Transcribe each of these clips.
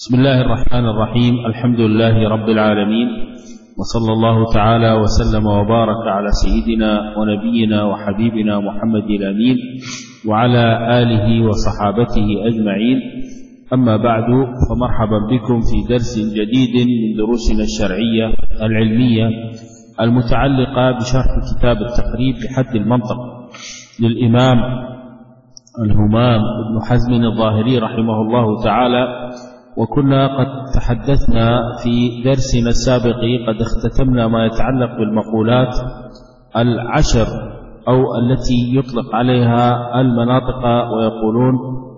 بسم الله الرحمن الرحيم. الحمد لله رب العالمين، وصلى الله تعالى وسلم وبارك على سيدنا ونبينا وحبيبنا محمد الأمين وعلى آله وصحابته أجمعين. أما بعد، فمرحبا بكم في درس جديد من دروسنا الشرعية العلمية المتعلقة بشرح كتاب التقريب بحد المنطق للإمام الهمام ابن حزم الظاهري رحمه الله تعالى. وكنا قد تحدثنا في درسنا السابق، قد اختتمنا ما يتعلق بالمقولات العشر أو التي يطلق عليها المناطق ويقولون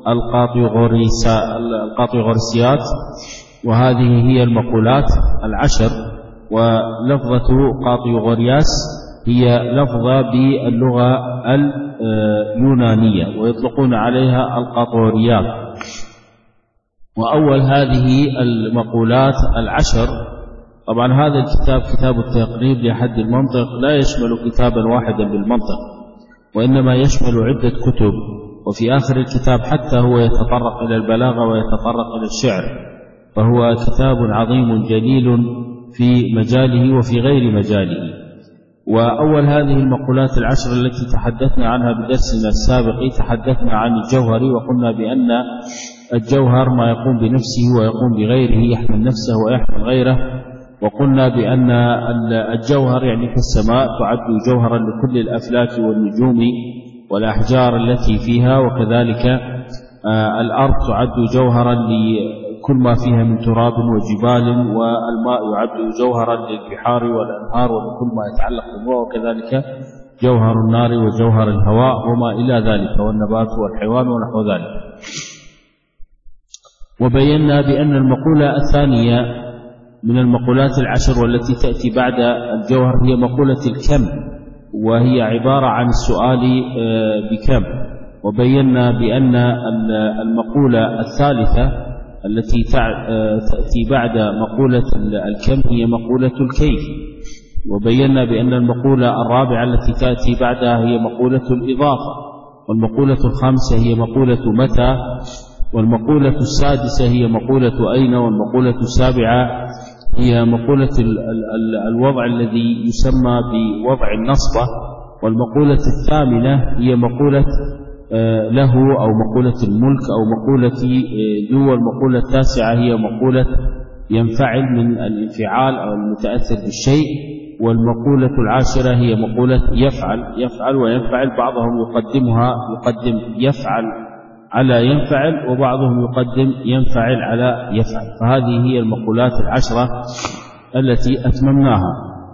القاطيغوريسيات، وهذه هي المقولات العشر. ولفظة قاطيغورياس هي لفظة باللغة اليونانية ويطلقون عليها القاطوريات. وأول هذه المقولات العشر، طبعا هذا الكتاب كتاب التقريب لحد المنطق لا يشمل كتابا واحدا بالمنطق، وإنما يشمل عدة كتب، وفي آخر الكتاب حتى هو يتطرق إلى البلاغة ويتطرق إلى الشعر، فهو كتاب عظيم جليل في مجاله وفي غير مجاله. وأول هذه المقولات العشر التي تحدثنا عنها بدرسنا السابق، تحدثنا عن الجوهر، وقلنا بأن الجوهر ما يقوم بنفسه ويقوم بغيره، يحمل نفسه ويحمل غيره. وقلنا بأن الجوهر يعني في السماء تعد جوهرا لكل الأفلاك والنجوم والأحجار التي فيها، وكذلك الأرض تعد جوهرا لكل ما فيها من تراب وجبال، والماء يعد جوهرا للبحار والأنهار ولكل ما يتعلق بالماء، وكذلك جوهر النار وجوهر الهواء وما إلى ذلك، والنبات والحيوان ونحو ذلك. وبينا بأن المقولة الثانية من المقولات العشر والتي تأتي بعد الجوهر هي مقولة الكم، وهي عبارة عن السؤال بكم. وبينا بأن المقولة الثالثة التي تأتي بعد مقولة الكم هي مقولة الكيف. وبينا بأن المقولة الرابعة التي تأتي بعدها هي مقولة الإضافة. والمقولة الخامسة هي مقولة متى. والمقولة السادسة هي مقولة أين. والمقولة السابعة هي مقولة الوضع الذي يسمى بوضع النصبة. والمقولة الثامنة هي مقولة له أو مقولة الملك أو مقولة ذو. والمقولة التاسعة هي مقولة ينفعل من الانفعال أو المتأثر بالشيء. والمقولة العاشرة هي مقولة يفعل وينفعل. بعضهم يقدم يفعل على ينفعل، وبعضهم يقدم ينفعل على يفعل. فهذه هي المقولات العشرة التي أتممناها.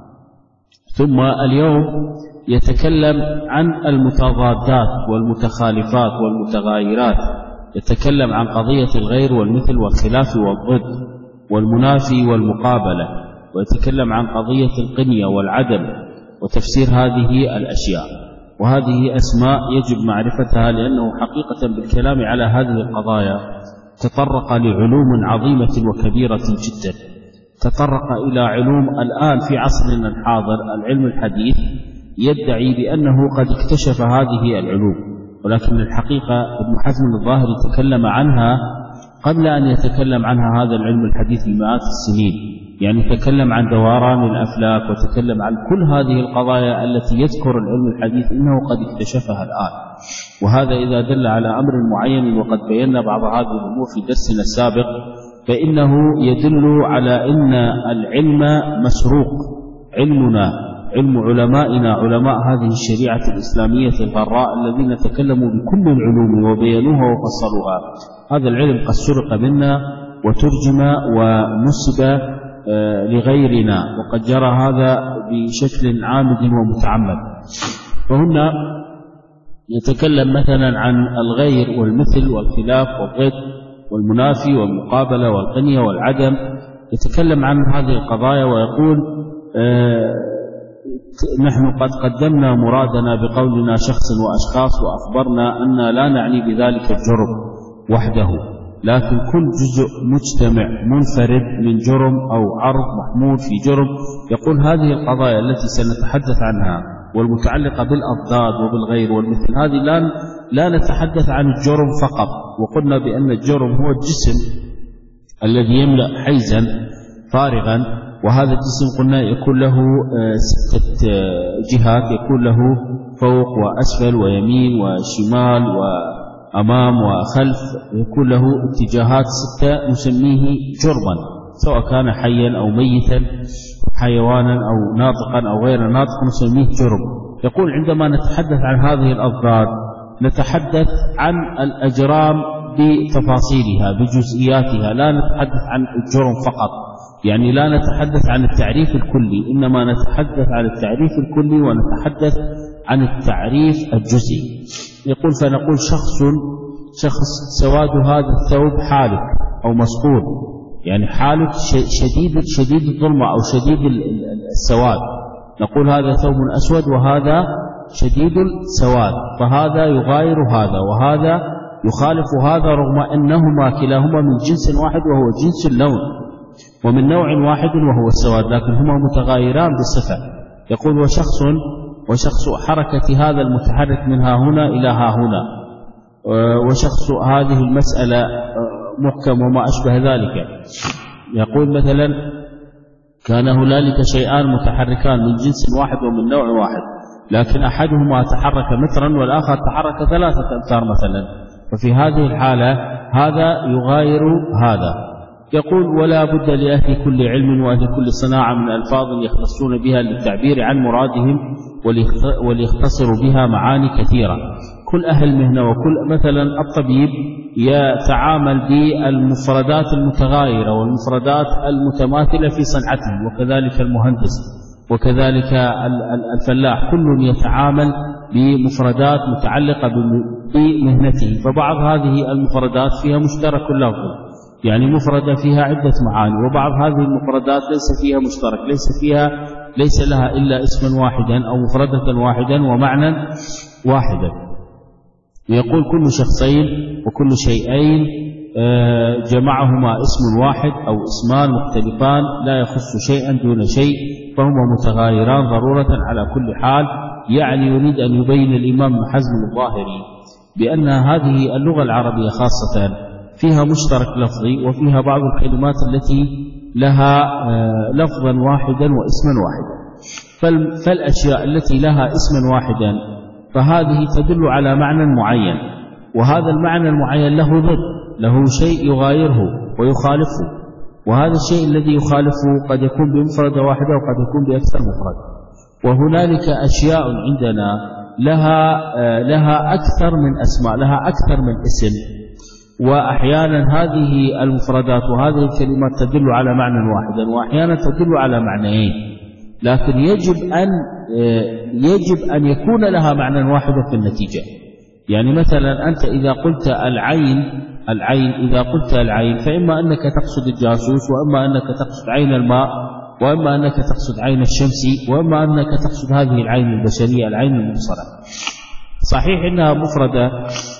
ثم اليوم يتكلم عن المتضادات والمتخالفات والمتغايرات، يتكلم عن قضية الغير والمثل والخلاف والضد والمنافي والمقابلة، ويتكلم عن قضية القنية والعدم وتفسير هذه الأشياء. وهذه أسماء يجب معرفتها، لأنه حقيقة بالكلام على هذه القضايا تطرق لعلوم عظيمة وكبيرة جدا. تطرق إلى علوم الآن في عصرنا الحاضر العلم الحديث يدعي بأنه قد اكتشف هذه العلوم، ولكن الحقيقة ابن حزم الظاهري تكلم عنها قبل أن يتكلم عنها هذا العلم الحديث بمئات السنين. يعني تكلم عن دوران الأفلاك، وتكلم عن كل هذه القضايا التي يذكر العلم الحديث إنه قد اكتشفها الآن. وهذا إذا دل على أمر معين، وقد بينا بعض هذه الأمور في درسنا السابق، فإنه يدل على أن العلم مسروق. علمنا، علم علمائنا، علماء هذه الشريعة الإسلامية الغراء الذين تكلموا بكل العلوم وبينوها وفصلوها، هذا العلم قد سرق منا وترجم ونسب لغيرنا، وقد جرى هذا بشكل عامد ومتعمد. فهنا يتكلم مثلا عن الغير والمثل والخلاف والضد والمنافي والمقابلة والقنية والعدم، يتكلم عن هذه القضايا ويقول نحن قد قدمنا مرادنا بقولنا شخص وأشخاص، وأخبرنا أن لا نعني بذلك الجرم وحده، لكن كل جزء مجتمع منفرد من جرم أو عرض محمول في جرم. يقول هذه القضايا التي سنتحدث عنها والمتعلقة بالأضداد وبالغير والمثل، هذه لا نتحدث عن الجرم فقط. وقلنا بأن الجرم هو الجسم الذي يملأ حيزا فارغا، وهذا الجسم قلنا يكون له 6 جهات، يكون له فوق وأسفل ويمين وشمال وأمام وخلف، يكون له اتجاهات 6 نسميه جرما، سواء كان حيا أو ميتا، حيوانا أو ناطقا أو غير ناطق نسميه جرم. يقول عندما نتحدث عن هذه الأضداد نتحدث عن الأجرام بتفاصيلها بجزئياتها، لا نتحدث عن الجرم فقط، يعني لا نتحدث عن التعريف الكلي، إنما نتحدث عن التعريف الكلي ونتحدث عن التعريف الجزئي. يقول فنقول شخص سواد هذا الثوب حالك أو مسطور، يعني حالك شديد الظلمة أو شديد السواد، نقول هذا ثوب أسود وهذا شديد السواد، فهذا يغاير هذا وهذا يخالف هذا، رغم أنهما كلاهما من جنس واحد وهو جنس اللون، ومن نوع واحد وهو السواد، لكن هما متغايران بالصفة. يقول وشخص حركة هذا المتحرك من ها هنا إلى ها هنا، وشخص هذه المسألة محكم وما أشبه ذلك. يقول مثلا كان هنالك شيئان متحركان من جنس واحد ومن نوع واحد، لكن أحدهما تحرك مترا والآخر تحرك 3 أمتار مثلا، ففي هذه الحالة هذا يغاير هذا. يقول ولا بد لأهل كل علم وأهل كل صناعة من ألفاظ يختصون بها للتعبير عن مرادهم وليختصروا بها معاني كثيرة. كل أهل مهنة وكل مثلا الطبيب يتعامل بالمفردات المتغايرة والمفردات المتماثلة في صنعته، وكذلك المهندس وكذلك الفلاح، كل يتعامل بمفردات متعلقة بمهنته، فبعض هذه المفردات فيها مشترك لفظي، يعني مفردة فيها عدة معاني، وبعض هذه المفردات ليس فيها مشترك، ليس لها إلا اسما واحدا أو مفردة واحدا ومعنى واحدا. يقول كل شخصين وكل شيئين جمعهما اسم واحد أو اسمان مختلفان لا يخص شيئا دون شيء، فهما متغايران ضرورة على كل حال. يعني يريد أن يبين الإمام ابن حزم الظاهري بأن هذه اللغة العربية خاصة فيها مشترك لفظي، وفيها بعض الكلمات التي لها لفظا واحدا واسما واحدا، فالأشياء التي لها اسما واحدا فهذه تدل على معنى معين، وهذا المعنى المعين له ضد، له شيء يغايره ويخالفه، وهذا الشيء الذي يخالفه قد يكون بمفردة واحدة وقد يكون بأكثر مفرد. وهنالك أشياء عندنا لها أكثر من أسماء، لها أكثر من اسم، وأحيانا هذه المفردات وهذه الكلمات تدل على معنى واحدا وأحيانا تدل على معنيين، لكن يجب أن يكون لها معنى واحد في النتيجة. يعني مثلا أنت إذا قلت العين إذا قلت العين فإما أنك تقصد الجاسوس، وإما أنك تقصد عين الماء، وإما أنك تقصد عين الشمس، وإما أنك تقصد هذه العين البشرية العين المبصرة. صحيح إنها مفردة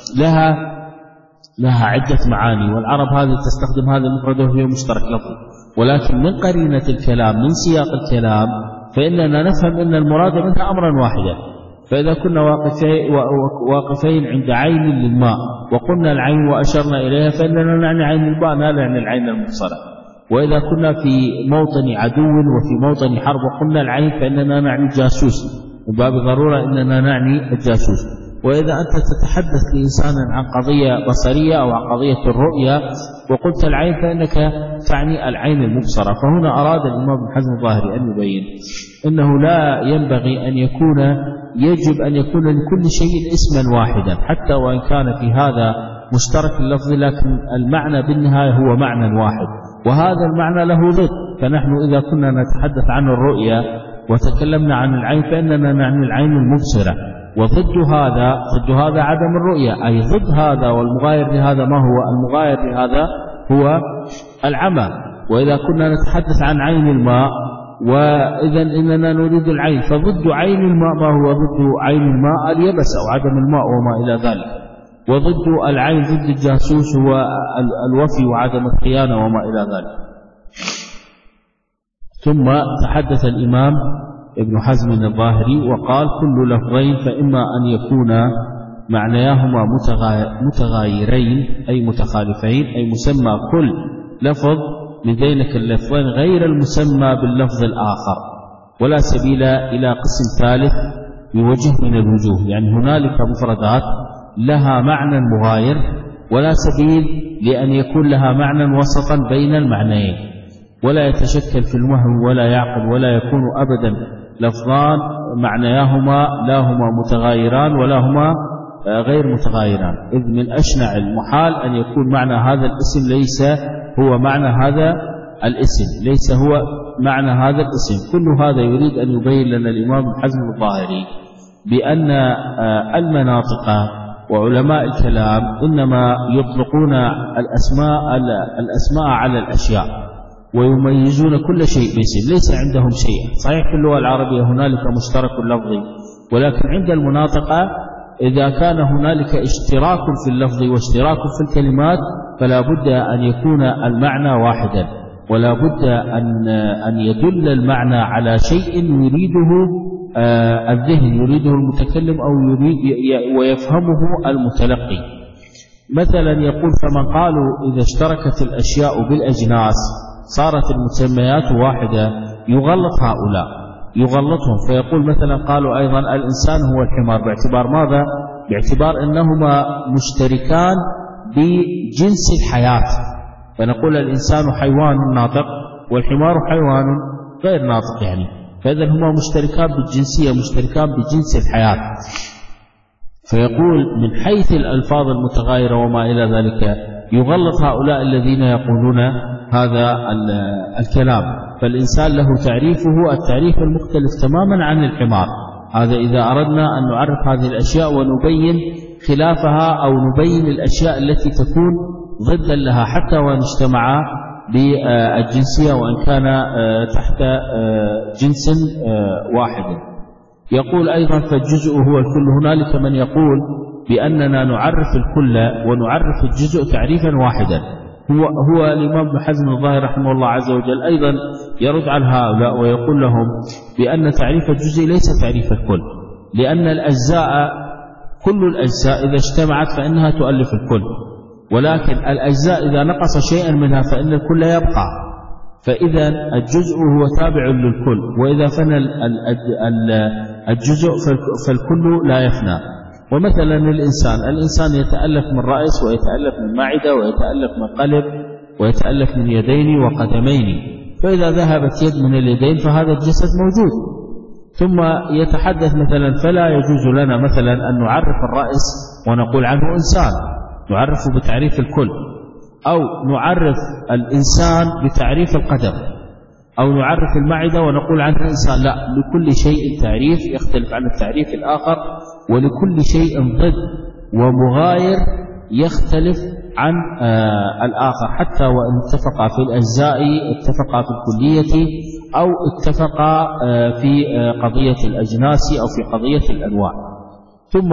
لها عدة معاني، والعرب هذه تستخدم هذه المفردة وهي مشترك لفظي، ولكن من قرينة الكلام من سياق الكلام فإننا نفهم أن المراد منها أمرا واحدا. فإذا كنا واقفين عند عين للماء وقلنا العين وأشرنا إليها فإننا نعني عين الماء لا نعني العين المبصرة. وإذا كنا في موطن عدو وفي موطن حرب وقلنا العين فإننا نعني الجاسوس، وباب ضرورة إننا نعني الجاسوس. وإذا أنت تتحدث لإنسان عن قضية بصرية أو عن قضية الرؤية وقلت العين فإنك تعني العين المبصرة. فهنا أراد الإمام ابن حزم الظاهري أن يبين أنه لا ينبغي أن يجب أن يكون لكل شيء اسما واحدا، حتى وإن كان في هذا مشترك اللفظ، لكن المعنى بالنهاية هو معنى واحد، وهذا المعنى له ضد. فنحن إذا كنا نتحدث عن الرؤية وتكلمنا عن العين فإننا نعني العين المبصرة، وضد هذا عدم الرؤية، أي ضد هذا والمغاير لهذا ما هو؟ المغاير لهذا هو العمى. وإذا كنا نتحدث عن عين الماء وإذا إننا نريد العين، فضد عين الماء ما هو؟ ضد عين الماء اليبس أو عدم الماء وما إلى ذلك. وضد العين ضد الجاسوس هو الوفي وعدم الخيانة وما إلى ذلك. ثم تحدث الإمام ابن حزم الظاهري وقال كل لفظين فإما أن يكون معناهما متغايرين أي متخالفين، أي مسمى كل لفظ من ذينك اللفظين غير المسمى باللفظ الآخر، ولا سبيل إلى قسم ثالث بوجه من الوجوه. يعني هنالك مفردات لها معنى مغاير، ولا سبيل لأن يكون لها معنى وسطا بين المعنيين، ولا يتشكل في الوهم ولا يعقل، ولا يكون أبدا لفظان معنياهما لا هما متغايران ولا هما غير متغايران، إذ من أشنع المحال أن يكون معنى هذا الاسم ليس هو معنى هذا الاسم، ليس هو معنى هذا الاسم. كل هذا يريد أن يبين لنا الإمام ابن حزم الظاهري بأن المناطق وعلماء الكلام إنما يطلقون الأسماء على الأشياء، ويميزون كل شيء باسم، ليس عندهم شيء. صحيح في اللغة العربية هنالك مشترك لفظي، ولكن عند المناطقة إذا كان هنالك اشتراك في اللفظ واشتراك في الكلمات فلا بد أن يكون المعنى واحدا، ولا بد أن يدل المعنى على شيء يريده الذهن، يريده المتكلم أو يريد ويفهمه المتلقي. مثلا يقول: فمن قالوا إذا اشتركت الأشياء بالأجناس صارت المسميات واحدة، يغلط هؤلاء، يغلطهم. فيقول مثلا قالوا أيضا الإنسان هو الحمار، باعتبار ماذا؟ باعتبار أنهما مشتركان بجنس الحياة، فنقول الإنسان حيوان ناطق والحمار حيوان غير ناطق، يعني فإذا هما مشتركان بالجنسية، مشتركان بجنس الحياة. فيقول من حيث الألفاظ المتغايرة وما إلى ذلك يغلط هؤلاء الذين يقولون هذا الكلام. فالإنسان له تعريفه، التعريف المختلف تماما عن الحمار. هذا إذا أردنا أن نعرف هذه الأشياء ونبين خلافها أو نبين الأشياء التي تكون ضدا لها، حتى وإن اجتمعا بالجنسية وإن كان تحت جنس واحد. يقول أيضا: فالجزء هو الكل. هنالك من يقول بأننا نعرف الكل ونعرف الجزء تعريفا واحدا. هو الإمام ابن حزم الظاهري رحمه الله عز وجل أيضا يرد على هؤلاء ويقول لهم بأن تعريف الجزء ليس تعريف الكل، لأن الأجزاء كل الأجزاء إذا اجتمعت فإنها تؤلف الكل، ولكن الأجزاء إذا نقص شيئا منها فإن الكل يبقى. فإذا الجزء هو تابع للكل، وإذا فنى الجزء فالكل لا يفنى. ومثلا الإنسان يتألف من رأس ويتألف من معدة ويتألف من قلب ويتألف من يدين وقدمين، فإذا ذهبت يد من اليدين فهذا الجسد موجود. ثم يتحدث مثلا: فلا يجوز لنا مثلا أن نعرف الرأس ونقول عنه إنسان، نعرفه بتعريف الكل، أو نعرف الإنسان بتعريف القدم، أو نعرف المعدة ونقول عنه إنسان. لا، لكل شيء تعريف يختلف عن التعريف الآخر، ولكل شيء ضد ومغاير يختلف عن الآخر، حتى وإن اتفقا في الأجزاء، اتفقا في الكلية، أو اتفقا في قضية الأجناس أو في قضية الأنواع. ثم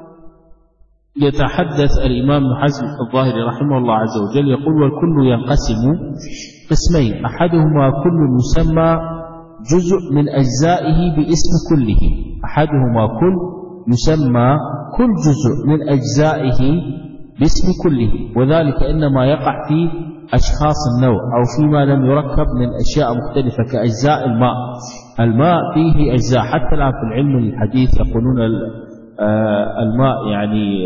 يتحدث الإمام ابن حزم الظاهري رحمه الله عز وجل يقول: والكل ينقسم قسمين، أحدهما كل يسمى جزء من أجزائه باسم كله. أحدهما كل يسمى كل جزء من أجزائه باسم كله، وذلك إنما يقع في أشخاص النوع أو فيما لم يركب من أشياء مختلفة كأجزاء الماء. الماء فيه أجزاء، حتى الآن في العلم الحديث يقولون الماء يعني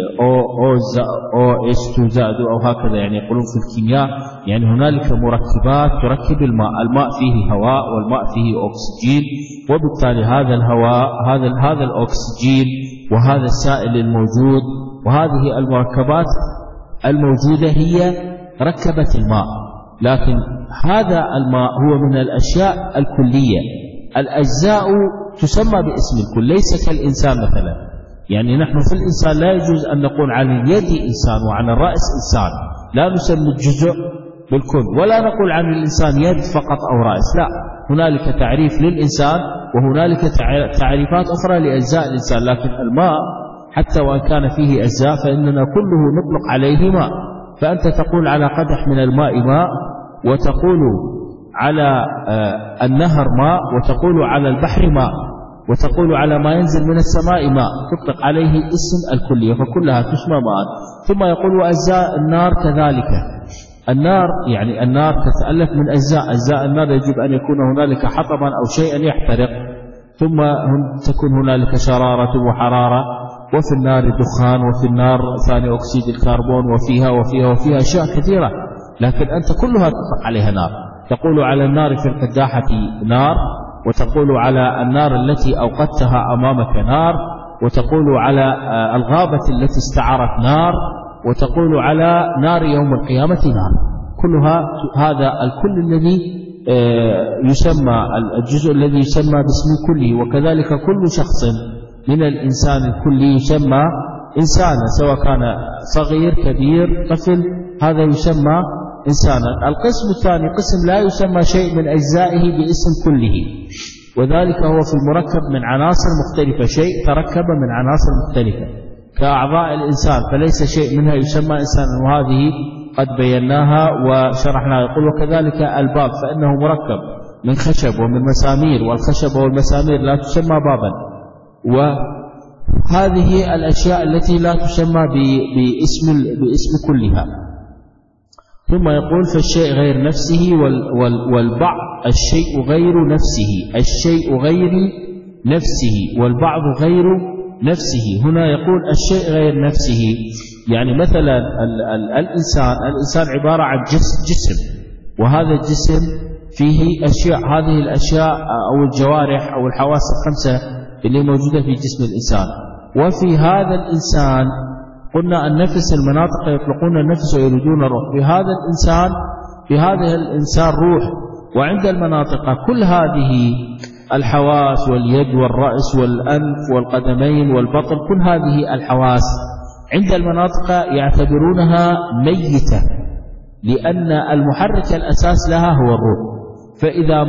OH2 زائد أو هكذا، يعني يقولون في الكيمياء يعني هنالك مركبات تركب الماء. الماء فيه هواء والماء فيه أكسجين، وبالتالي هذا الهواء هذا الأكسجين وهذا السائل الموجود وهذه المركبات الموجودة هي ركبت الماء. لكن هذا الماء هو من الأشياء الكلية. الأجزاء تسمى باسم الكل، ليس كالإنسان مثلا. يعني نحن في الإنسان لا يجوز أن نقول عن اليد إنسان وعن الرأس إنسان، لا نسمي الجزء بالكل، ولا نقول عن الإنسان يد فقط أو رأس، لا، هنالك تعريف للإنسان وهنالك تعريفات أخرى لأجزاء الإنسان. لكن الماء حتى وإن كان فيه أجزاء فإننا كله نطلق عليه ماء. فأنت تقول على قدح من الماء ماء، وتقول على النهر ماء، وتقول على البحر ماء، وتقول على ما ينزل من السماء ماء، تطلق عليه اسم الكلية، فكلها تسمى ماء. ثم يقول: وأجزاء النار كذلك. النار يعني النار تتألف من أجزاء النار يجب أن يكون هنالك حطبا أو شيئا يحترق، ثم تكون هنالك شرارة وحرارة، وفي النار دخان، وفي النار ثاني أكسيد الكربون، وفيها أشياء كثيرة، لكن أنت كلها تطلق عليها نار. تقول على النار في القداحة نار، وتقول على النار التي أوقدتها أمامك نار، وتقول على الغابة التي استعرت نار، وتقول على نار يوم القيامة نار. كلها هذا الكل الذي يسمى الجزء الذي يسمى باسم كله، وكذلك كل شخص من الإنسان الكلي يسمى إنسانا، سواء كان صغير كبير طفل، هذا يسمى إنسانا. القسم الثاني قسم لا يسمى شيء من أجزائه باسم كله، وذلك هو في المركب من عناصر مختلفة، شيء تركب من عناصر مختلفة كأعضاء الإنسان، فليس شيء منها يسمى إنسانا، وهذه قد بيناها وشرحناها. يقول وكذلك الباب فإنه مركب من خشب ومن مسامير، والخشب والمسامير لا تسمى بابا، وهذه الأشياء التي لا تسمى باسم كلها. ثم يقول فالشيء غير نفسه والبعض الشيء غير نفسه، الشيء غير نفسه والبعض غير نفسه. هنا يقول الشيء غير نفسه، يعني مثلا الإنسان عبارة عن جسم، وهذا الجسم فيه أشياء، هذه الأشياء أو الجوارح أو الحواس الخمسة اللي موجودة في جسم الإنسان. وفي هذا الإنسان قلنا النفس، المناطق يطلقون النفس ويريدون الروح، في هذا الإنسان روح، وعند المناطق كل هذه الحواس واليد والرأس والأنف والقدمين والبطن، كل هذه الحواس عند المناطق يعتبرونها ميتة، لأن المحرك الأساس لها هو الروح. فإذا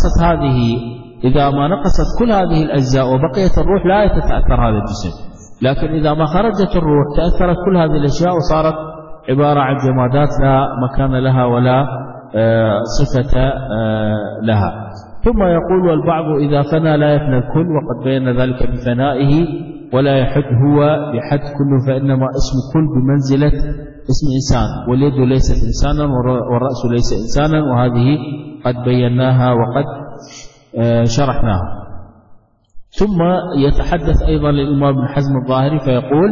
ما نقصت كل هذه الأجزاء وبقيت الروح لا يتأثر هذا الجسم، لكن إذا ما خرجت الروح تأثرت كل هذه الأشياء وصارت عبارة عن جمادات لا مكان لها ولا صفة لها. ثم يقول والبعض إذا فنى لا يفنى الكل، وقد بين ذلك بفنائه ولا يحد هو بحد كل، فإنما اسم كل بمنزلة اسم إنسان، واليد ليست إنسانا والرأس ليس إنسانا، وهذه قد بيناها وقد شرحناها. ثم يتحدث أيضا للإمام ابن حزم الظاهري فيقول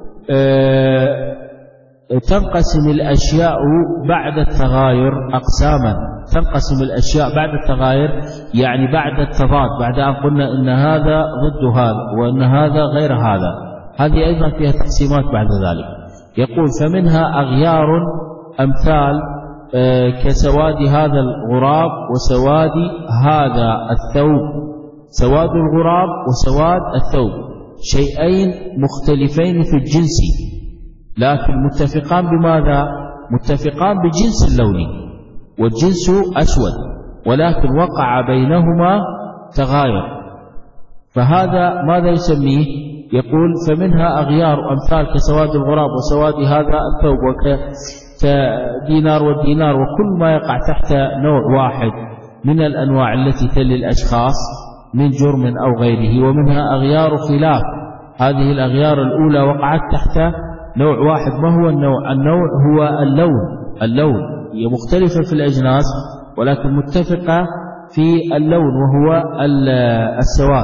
تنقسم الأشياء بعد التغاير أقساما. تنقسم الأشياء بعد التغاير يعني بعد التضاد، بعد أن قلنا إن هذا ضد هذا وإن هذا غير هذا، هذه أيضا فيها تقسيمات بعد ذلك. يقول فمنها أغيار أمثال كسواد هذا الغراب وسواد هذا الثوب. سواد الغراب وسواد الثوب شيئين مختلفين في الجنس، لكن متفقان بماذا؟ متفقان بجنس اللون، والجنس أسود، ولكن وقع بينهما تغاير، فهذا ماذا يسميه؟ يقول فمنها أغيار أمثال كسواد الغراب وسواد هذا الثوب وكدينار والدينار، وكل ما يقع تحت نوع واحد من الأنواع التي تلي الأشخاص من جرم أو غيره. ومنها أغيار خلاف، هذه الأغيار الأولى وقعت تحت نوع واحد. ما هو النوع؟ النوع هو اللون هي مختلفة في الأجناس ولكن متفقة في اللون وهو السواد.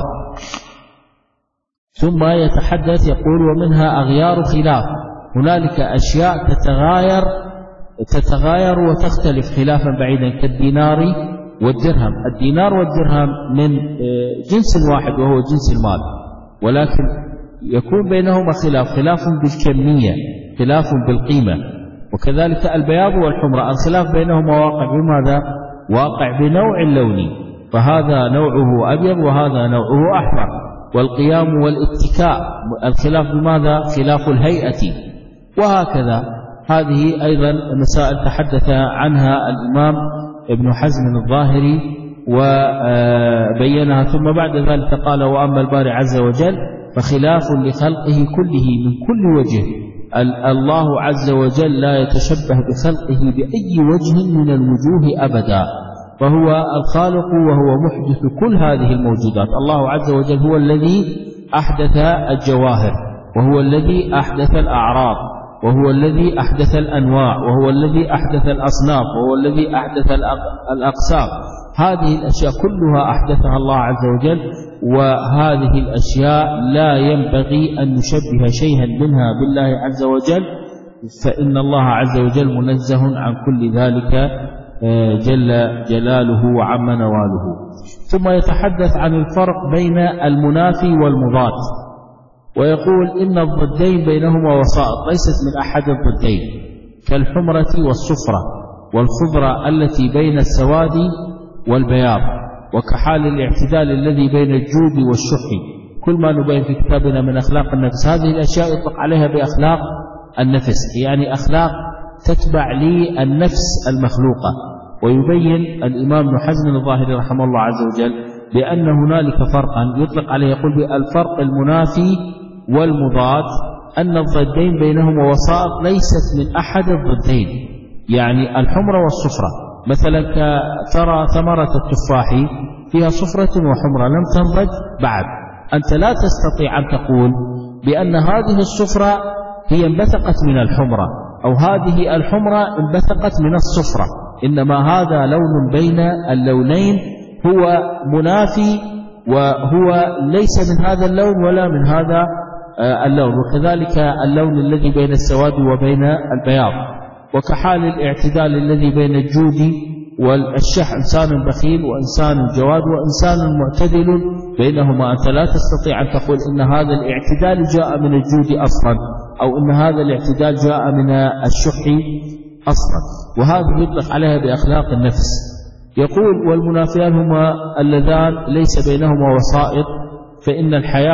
ثم يتحدث يقول ومنها أغيار خلاف، هنالك أشياء تتغاير وتختلف خلافا بعيدا كالدينار والدرهم. الدينار والدرهم من جنس واحد وهو جنس المال، ولكن يكون بينهما خلاف بالكمية، خلاف بالقيمة. وكذلك البياض والحمرة الخلاف بينهما واقع بماذا؟ واقع بنوع اللون، فهذا نوعه أبيض وهذا نوعه أحمر. والقيام والاتكاء الخلاف بماذا؟ خلاف الهيئة. وهكذا هذه أيضا مسائل تحدث عنها الإمام ابن حزم الظاهري وبينها. ثم بعد ذلك قال وأما الباري عز وجل فخلاف لخلقه كله من كل وجه. الله عز وجل لا يتشبه بخلقه بأي وجه من الوجوه أبدا، فهو الخالق وهو محدث كل هذه الموجودات. الله عز وجل هو الذي أحدث الجواهر، وهو الذي أحدث الأعراض، وهو الذي أحدث الأنواع، وهو الذي أحدث الأصناف، وهو الذي أحدث الأقسام. هذه الأشياء كلها أحدثها الله عز وجل، وهذه الأشياء لا ينبغي أن نشبه شيئا منها بالله عز وجل، فإن الله عز وجل منزه عن كل ذلك جل جلاله وعم نواله. ثم يتحدث عن الفرق بين المنافي والمضاد، ويقول إن الضدين بينهما وسائط ليست من أحد الضدين، كالحمرة والصفرة والخضرة التي بين السواد والبياض، وكحال الاعتدال الذي بين الجود والشح. كل ما نبين في كتابنا من أخلاق النفس، هذه الأشياء يطلق عليها بأخلاق النفس، يعني أخلاق تتبع للنفس المخلوقة. ويبين الإمام ابن حزم الظاهري رحمه الله عز وجل بأن هنالك فرقا يطلق عليه، يقول بالفرق المنافي والمضاد أن الضدين بينهما وسائط ليست من أحد الضدين، يعني الحمرة والصفرة. مثلا ترى ثمرة التفاح فيها صفرة وحمرة لم تنضج بعد، أنت لا تستطيع أن تقول بأن هذه الصفرة هي انبثقت من الحمرة أو هذه الحمرة انبثقت من الصفرة، إنما هذا لون بين اللونين هو منافي، وهو ليس من هذا اللون ولا من هذا اللون. وكذلك اللون الذي بين السواد وبين البياض، وكحال الاعتدال الذي بين الجود والشح، إنسان بخيل وإنسان جواد وإنسان معتدل بينهما. أنت لا تستطيع أن تقول إن هذا الاعتدال جاء من الجود أصلا، أو إن هذا الاعتدال جاء من الشح أصلا، وهذا يطلق عليها بأخلاق النفس. يقول والمنافيان هما اللذان ليس بينهما وسائط، فإن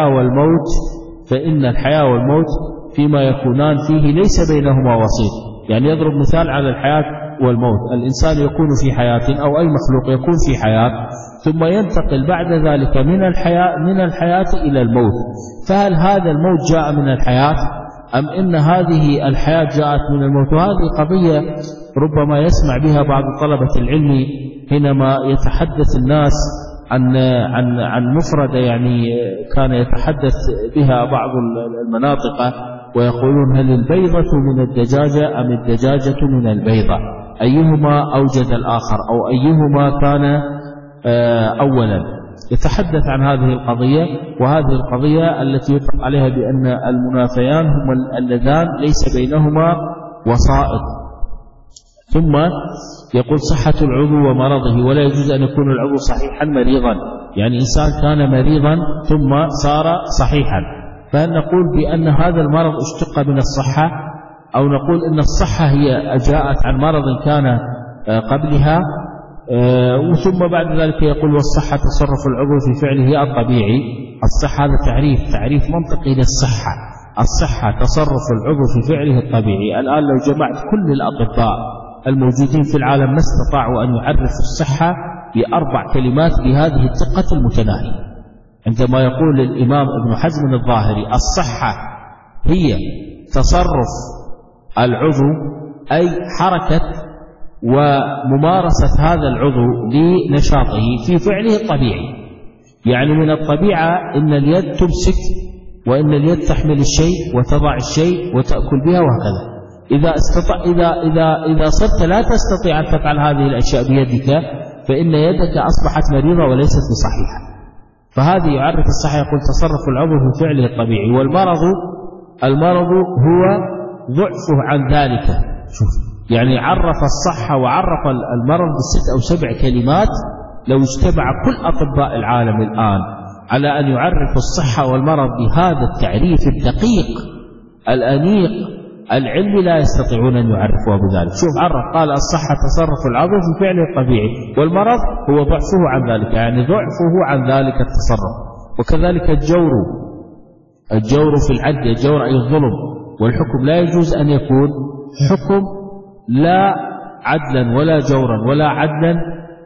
الحياة والموت فيما يكونان فيه ليس بينهما وسيط. يعني يضرب مثال على الحياة والموت، الإنسان يكون في حياة أو أي مخلوق يكون في حياة ثم ينتقل بعد ذلك من الحياة إلى الموت، فهل هذا الموت جاء من الحياة أم إن هذه الحياة جاءت من الموت؟ وهذه قضية ربما يسمع بها بعض طلبة العلم حينما يتحدث الناس عن مفردة، يعني كان يتحدث بها بعض المناطق ويقولون هل البيضة من الدجاجة أم الدجاجة من البيضة، أيهما أوجد الآخر أو أيهما كان أولا. يتحدث عن هذه القضية، وهذه القضية التي يطلق عليها بأن المنافيان هما اللذان ليس بينهما وسائط. ثم يقول صحة العضو ومرضه، ولا يجوز أن يكون العضو صحيحا مريضا، يعني إنسان كان مريضا ثم صار صحيحا، فهل نقول بأن هذا المرض اشتق من الصحة، أو نقول إن الصحة هي جاءت عن مرض كان قبلها؟ وثم بعد ذلك يقول والصحة تصرف العضو في فعله الطبيعي. الصحة هذا تعريف منطقي للصحة، الصحة تصرف العضو في فعله الطبيعي. الآن لو جمعت كل الأطباء الموجودين في العالم ما استطاعوا أن يعرفوا الصحة ب4 كلمات بهذه الدقة المتناهية. عندما يقول الإمام ابن حزم الظاهري الصحة هي تصرف العضو، أي حركة وممارسة هذا العضو لنشاطه في فعله الطبيعي. يعني من الطبيعة إن اليد تمسك، وإن اليد تحمل الشيء وتضع الشيء وتأكل بها وهكذا. إذا صرت لا تستطيع أن تفعل هذه الأشياء بيدك، فإن يدك أصبحت مريضة وليست بصحيحة. فهذه يعرف الصحة، يقول تصرف العضو في فعله الطبيعي. والمرض هو ضعفه عن ذلك. شوف، يعني عرف الصحة وعرف المرض ب6 أو 7 كلمات. لو اجتمع كل أطباء العالم الآن على أن يعرفوا الصحة والمرض بهذا التعريف الدقيق الأنيق العلمي لا يستطيعون أن يعرفوها بذلك. شوف عرف، قال الصحة تصرف العضو في فعله الطبيعي، والمرض هو ضعفه عن ذلك، يعني ضعفه عن ذلك التصرف. وكذلك الجور في العدل، الجور أي الظلم، والحكم لا يجوز أن يكون حكم لا عدلا ولا جورا ولا عدلا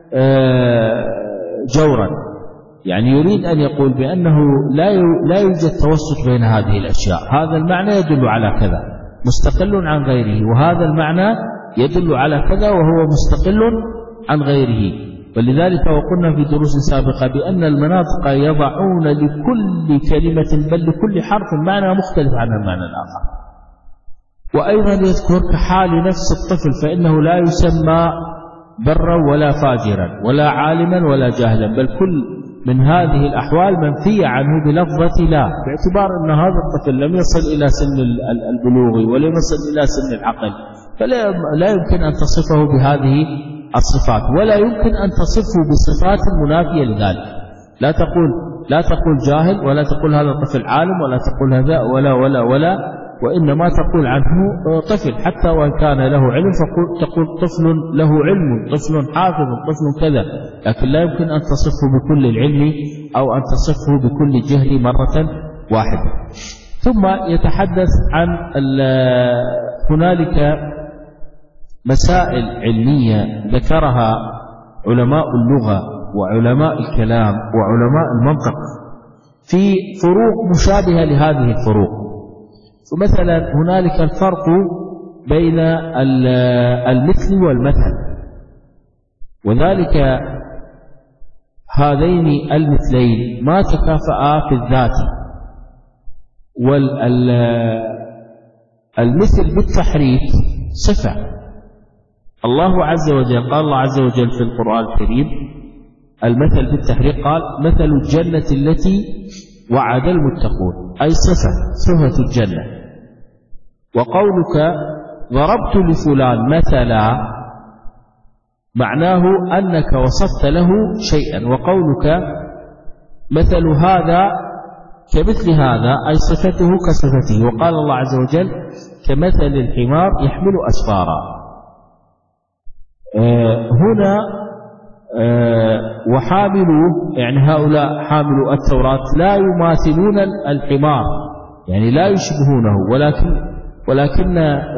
جورا. يعني يريد أن يقول بأنه لا يوجد توسط بين هذه الأشياء، هذا المعنى يدل على كذا مستقل عن غيره، وهذا المعنى يدل على كذا وهو مستقل عن غيره. ولذلك وقلنا في دروس سابقة بأن المناطق يضعون لكل كلمة بل لكل حرف معنى مختلف عن المعنى الآخر. وأيضا يذكر كحال نفس الطفل، فإنه لا يسمى برا ولا فاجرا ولا عالما ولا جاهلا، بل كل من هذه الأحوال منفية عنه بلفظة لا، باعتبار أن هذا الطفل لم يصل إلى سن البلوغ ولم يصل إلى سن العقل، فلا يمكن أن تصفه بهذه الصفات، ولا يمكن أن تصفه بصفات منافية لذلك. لا تقول جاهل، ولا تقول هذا الطفل عالم، ولا تقول هذا ولا وإنما تقول عنه طفل، حتى وإن كان له علم تقول طفل له علم، طفل حافظ، طفل كذا، لكن لا يمكن أن تصفه بكل العلم أو أن تصفه بكل الجهل مرة واحدة. ثم يتحدث عن هنالك مسائل علمية ذكرها علماء اللغة وعلماء الكلام وعلماء المنطق في فروق مشابهة لهذه الفروق. فمثلا هنالك الفرق بين المثل والمثل، وذلك هذين المثلين ما تكافئا في الذات، والمثل بالتحريف صفة. الله عز وجل قال الله عز وجل في القرآن الكريم المثل بالتحريف، قال مثل الجنة التي وعد المتقون، أي صفة الجنة. وقولك ضربت لفلان مثلا معناه أنك وصفت له شيئا، وقولك مثل هذا كمثل هذا أي صفته كصفته. وقال الله عز وجل كمثل الحمار يحمل أسفارا. هنا وحاملوا يعني هؤلاء حاملوا التوراة لا يماثلون الحمار، يعني لا يشبهونه، ولكن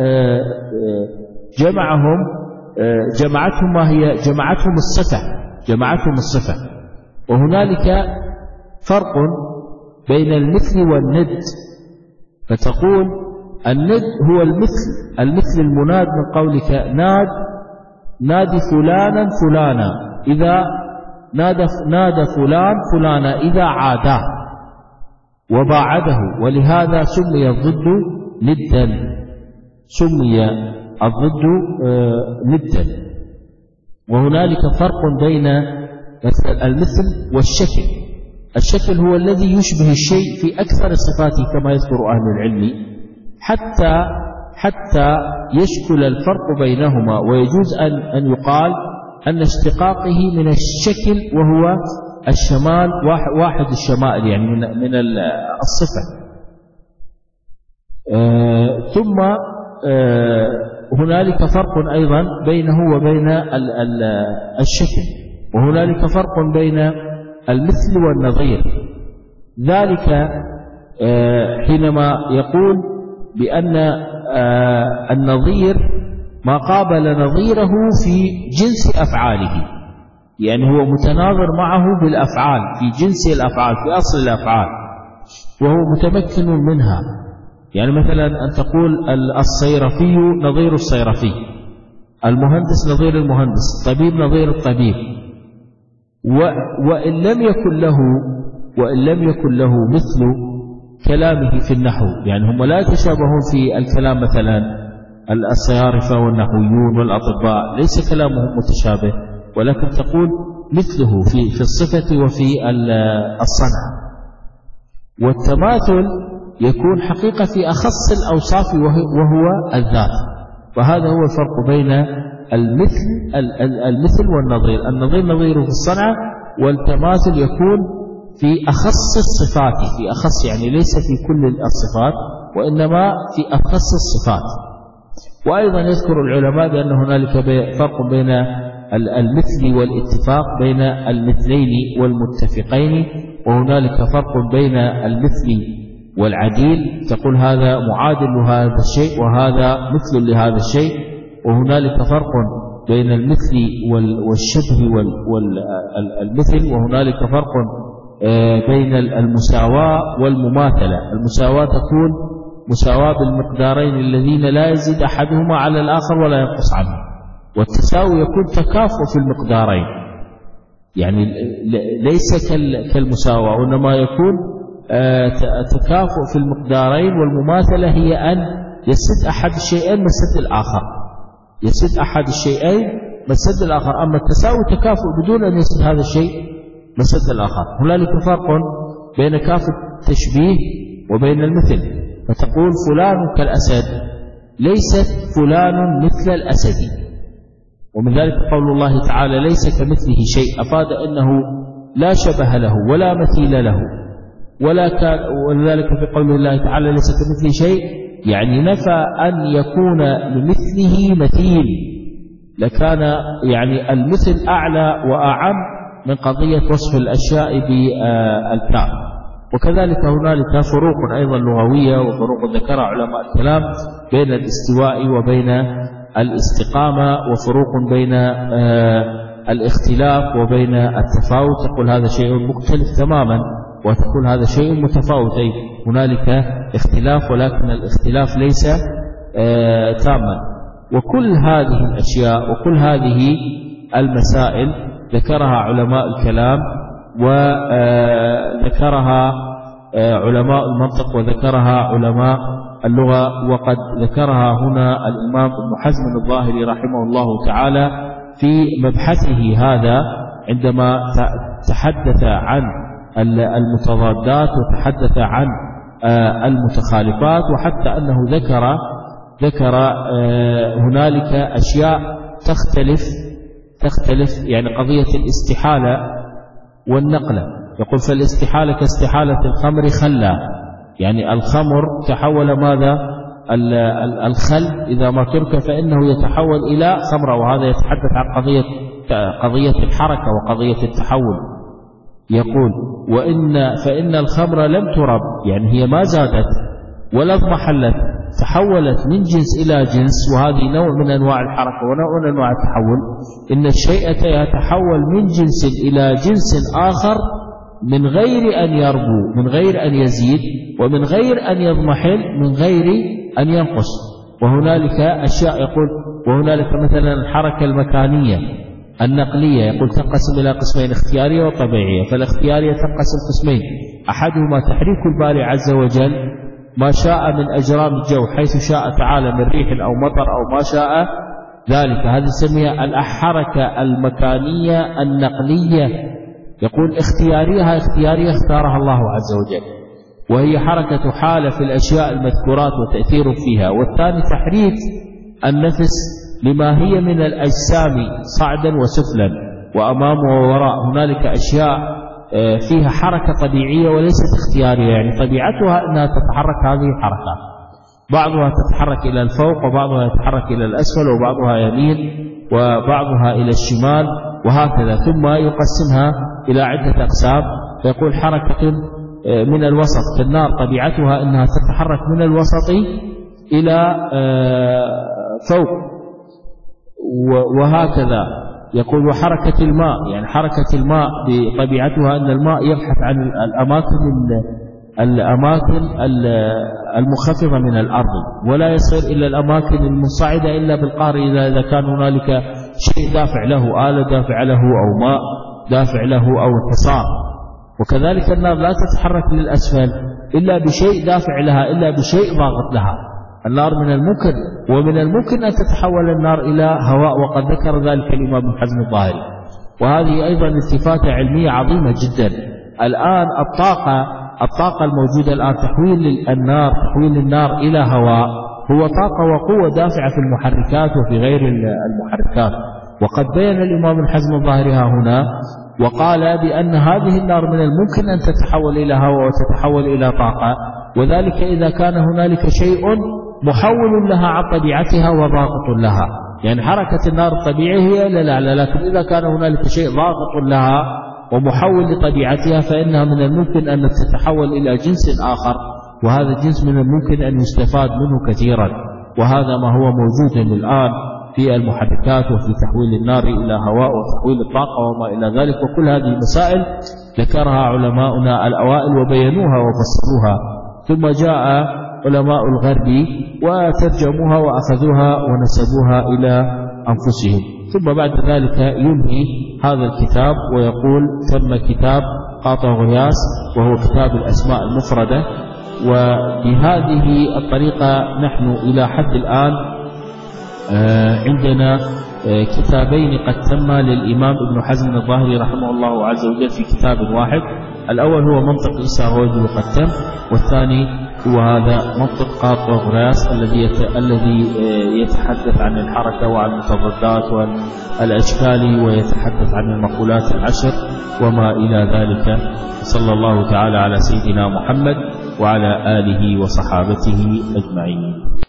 جمعتهم ما هي جمعتهم الصفة. وهنالك فرق بين المثل والند، فتقول الند هو المثل المناد من قولك نادي فلانا فلانا، إذا نادى فلانا إذا عاداه وباعده، ولهذا سمي الضد ندا. وهنالك فرق بين المثل والشكل. الشكل هو الذي يشبه الشيء في أكثر صفاته كما يذكر أهل العلم، حتى يشكل الفرق بينهما، ويجوز أن يقال أن اشتقاقه من الشكل وهو الشمال، واحد الشمائل يعني من الصفة. ثم هنالك فرق أيضا بينه وبين الشكل، وهنالك فرق بين المثل والنظير. ذلك حينما يقول بأن النظير ما قابل نظيره في جنس أفعاله، يعني هو متناظر معه بالأفعال في جنس الأفعال في أصل الأفعال، وهو متمكن منها. يعني مثلا أن تقول الصيرفي نظير الصيرفي، المهندس نظير المهندس، الطبيب نظير الطبيب. وإن لم يكن له مثل كلامه في النحو، يعني هم لا يتشابهون في الكلام، مثلا الصيارفة والنحويون والأطباء ليس كلامهم متشابه، ولكن تقول مثله في الصفة وفي الصنعة. والتماثل يكون حقيقة في أخص الأوصاف وهو الذات. فهذا هو الفرق بين المثل والنظير. النظير نظيره في الصنعة، والتماثل يكون في أخص الصفات، في أخص يعني ليس في كل الصفات وإنما في أخص الصفات. وأيضا يذكر العلماء بأن هنالك فرق بين المثل والاتفاق، بين المثلين والمتفقين، وهنالك فرق بين المثل والعديل، تقول هذا معادل لهذا الشيء وهذا مثل لهذا الشيء. وهنالك فرق بين المثل والشبه والمثل، وهنالك فرق بين المساواة والمماثلة. المساواة تكون مساواة بالمقدارين الذين لا يزيد أحدهما على الآخر ولا ينقص عنه، والتساوي يكون تكافؤ في المقدارين، يعني ليس كالمساواة، وإنما يكون تكافؤ في المقدارين. والمماثلة هي أن يسد أحد الشيئين مسد الآخر، يسد أحد الشيئين مسد الآخر. أما التساوي تكافؤ بدون أن يسد هذا الشيء مسد الآخر. هنالك فرق بين كاف التشبيه وبين المثل، فتقول فلان كالأسد، ليست فلان مثل الأسد. ومن ذلك قول الله تعالى ليس كمثله شيء، أفاد أنه لا شبه له ولا مثيل له ولا كان. ولذلك في قول الله تعالى ليس كمثله شيء يعني نفى أن يكون لمثله مثيل، لكان يعني المثل أعلى وأعم من قضية وصف الأشياء بالكاف. وكذلك هنالك فروق أيضا لغوية وفروق ذكرها علماء الكلام بين الاستواء وبين الاستقامة، وفروق بين الاختلاف وبين التفاوت. تقول هذا شيء مختلف تماما وتقول هذا شيء متفاوت، أي هنالك اختلاف ولكن الاختلاف ليس تاما. وكل هذه الأشياء وكل هذه المسائل ذكرها علماء الكلام وذكرها علماء المنطق وذكرها علماء اللغة، وقد ذكرها هنا الإمام ابن حزم الظاهري رحمه الله تعالى في مبحثه هذا عندما تحدث عن المتضادات وتحدث عن المتخالفات، وحتى أنه ذكر هنالك أشياء تختلف يعني قضية الاستحالة والنقلة. يقول فالاستحالة كاستحالة الخمر خلا، يعني الخمر تحول ماذا؟ الخل إذا ما ترك فإنه يتحول إلى خمرة، وهذا يتحدث عن قضية الحركة وقضية التحول. يقول فإن الخمر لم ترب، يعني هي ما زادت ولا اضمحلت، تحولت من جنس إلى جنس، وهذه نوع من أنواع الحركة ونوع من أنواع التحول. إن الشيء يتحول من جنس إلى جنس آخر من غير أن يربو، من غير أن يزيد، ومن غير أن يضمحل، من غير أن ينقص. وهنالك أشياء يقول وهنالك مثلا الحركة المكانية النقلية، يقول تنقسم إلى قسمين اختيارية وطبيعية. فالاختيارية تنقسم قسمين، أحدهما تحريك الباري عز وجل ما شاء من أجرام الجو حيث شاء تعالى من ريح أو مطر أو ما شاء ذلك، هذه سميها الحركة المكانية النقلية. يقول اختياريها اختارها الله عز وجل، وهي حركة حالة في الأشياء المذكورات وتأثير فيها. والثاني تحريك النفس لما هي من الأجسام صعدا وسفلا وأمام ووراء. هنالك أشياء فيها حركة طبيعية وليست اختيارية، يعني طبيعتها أنها تتحرك هذه الحركة، بعضها تتحرك إلى الفوق وبعضها يتحرك إلى الأسفل وبعضها يمين وبعضها إلى الشمال وهكذا، ثم يقسمها إلى عدة أقسام. فيقول حركة من الوسط كالنار طبيعتها أنها تتحرك من الوسط إلى فوق وهكذا. يقول وحركة الماء، يعني حركة الماء بطبيعتها أن الماء يبحث عن الأماكن المخفضة من الأرض ولا يصير إلى الأماكن المصعدة إلا بالقهر إذا كان هنالك شيء دافع له، آلة دافع له أو ماء دافع له أو حصار. وكذلك النار لا تتحرك للأسفل إلا بشيء دافع لها، إلا بشيء ضاغط لها. النار من الممكن أن تتحول النار إلى هواء، وقد ذكر ذلك الإمام ابن حزم الظاهري. وهذه أيضا التفاتة علمية عظيمة جدا. الآن الطاقة الموجودة الآن تحويل النار إلى هواء هو طاقة وقوة دافعة في المحركات وفي غير المحركات. وقد بين الإمام الحزم الظاهري هنا وقال بأن هذه النار من الممكن أن تتحول إلى هواء وتتحول إلى طاقة، وذلك إذا كان هنالك شيء محول لها عن طبيعتها وضاغط لها. يعني حركة النار الطبيعية هي لا، لكن إذا كان هنالك شيء ضاغط لها ومحول لطبيعتها فإنها من الممكن أن تتحول إلى جنس آخر، وهذا الجنس من الممكن أن يستفاد منه كثيرا. وهذا ما هو موجود الآن في المحركات وفي تحويل النار إلى هواء وتحويل الطاقة وما إلى ذلك. وكل هذه المسائل ذكرها علماؤنا الأوائل وبينوها وفسروها، ثم جاء علماء الغرب وترجموها وأخذوها ونسبوها إلى أنفسهم. ثم بعد ذلك ينهي هذا الكتاب ويقول تم كتاب قاطع غياس، وهو كتاب الأسماء المفردة وبهذه الطريقة نحن إلى حد الآن عندنا كتابين قد تم للإمام ابن حزم الظاهري رحمه الله عز وجل في كتاب واحد. الأول هو منطق عيسى هو قد تم، والثاني هو هذا منطق قاطغراس الذي يتحدث عن الحركة وعن المتضادات والأشكال ويتحدث عن المقولات العشر وما إلى ذلك. صلى الله تعالى على سيدنا محمد وعلى آله وصحابته أجمعين.